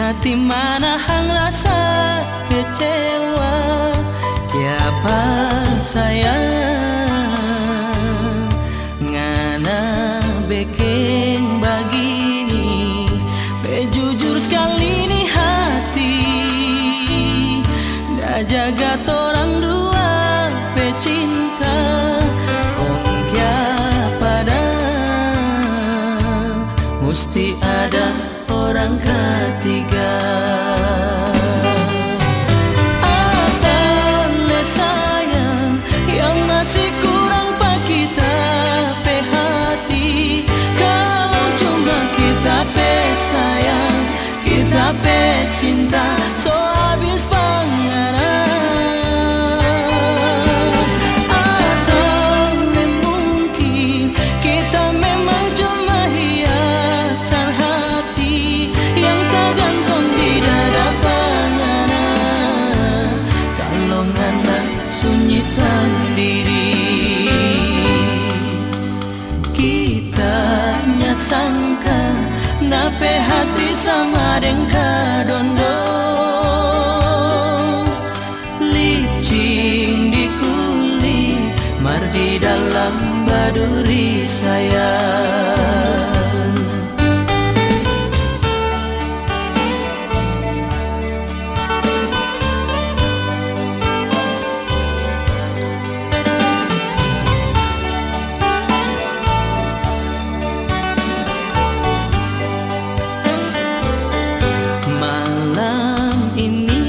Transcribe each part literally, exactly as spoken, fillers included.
hati mana hang rasa kecewa. Kiapa sayang ngana bikin begini. Be jujur sekali nih hati, dah jaga torang dua pe cinta. Kong kiapa dah mesti ada orang ketiga. Apa sayang yang masih kurang pak kita pe hati. Kalau cuma kita pe sayang, kita pe cinta, so habis panganan. Atau mungkin kita memang cuma hiasan hati yang tergantung di dada panganan. Kalau ngana sunyi sendiri, kita nyasangka nape hati sama dengka dondo. Licin di kulit, mar di dalam baduri sayang. Malam ini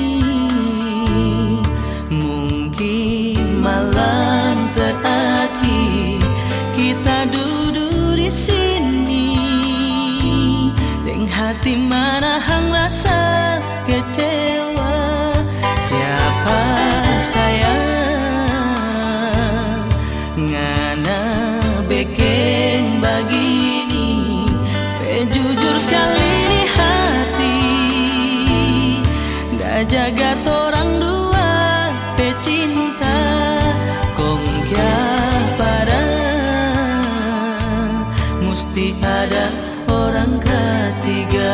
mungkin malam terakhir kita duduk di sini, dengan hati mana hang rasa kecewa. Siapa sayang ngana bikin begini. Pe jujur sekali nih hati, dah jaga torang dua pe cinta. Kong kiapa dah mesti ada orang ketiga.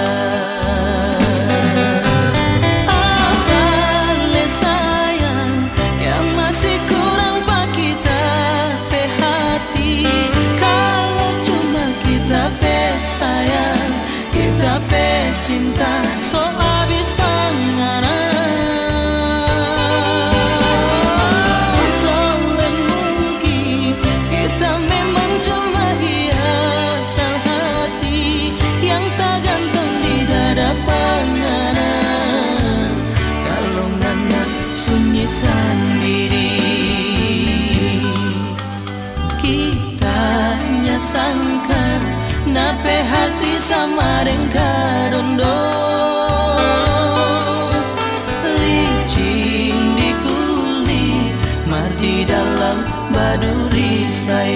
Apa sayang yang masih kurang pak kita pe hati. Kalau cuma kita pe sayang, kita pe cinta, so habis panganan. Soalnya mungkin kita memang cuma hiasan hati yang tergantung di dada panganan. Kalau ngana sunyi sendiri, kita nyasangkan nape hati sama dengka dondo. Licin di kulit, mar di dalam baduri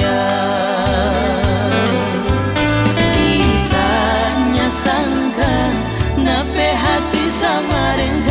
sayang. Kita nyasangkan nape hati sama dengka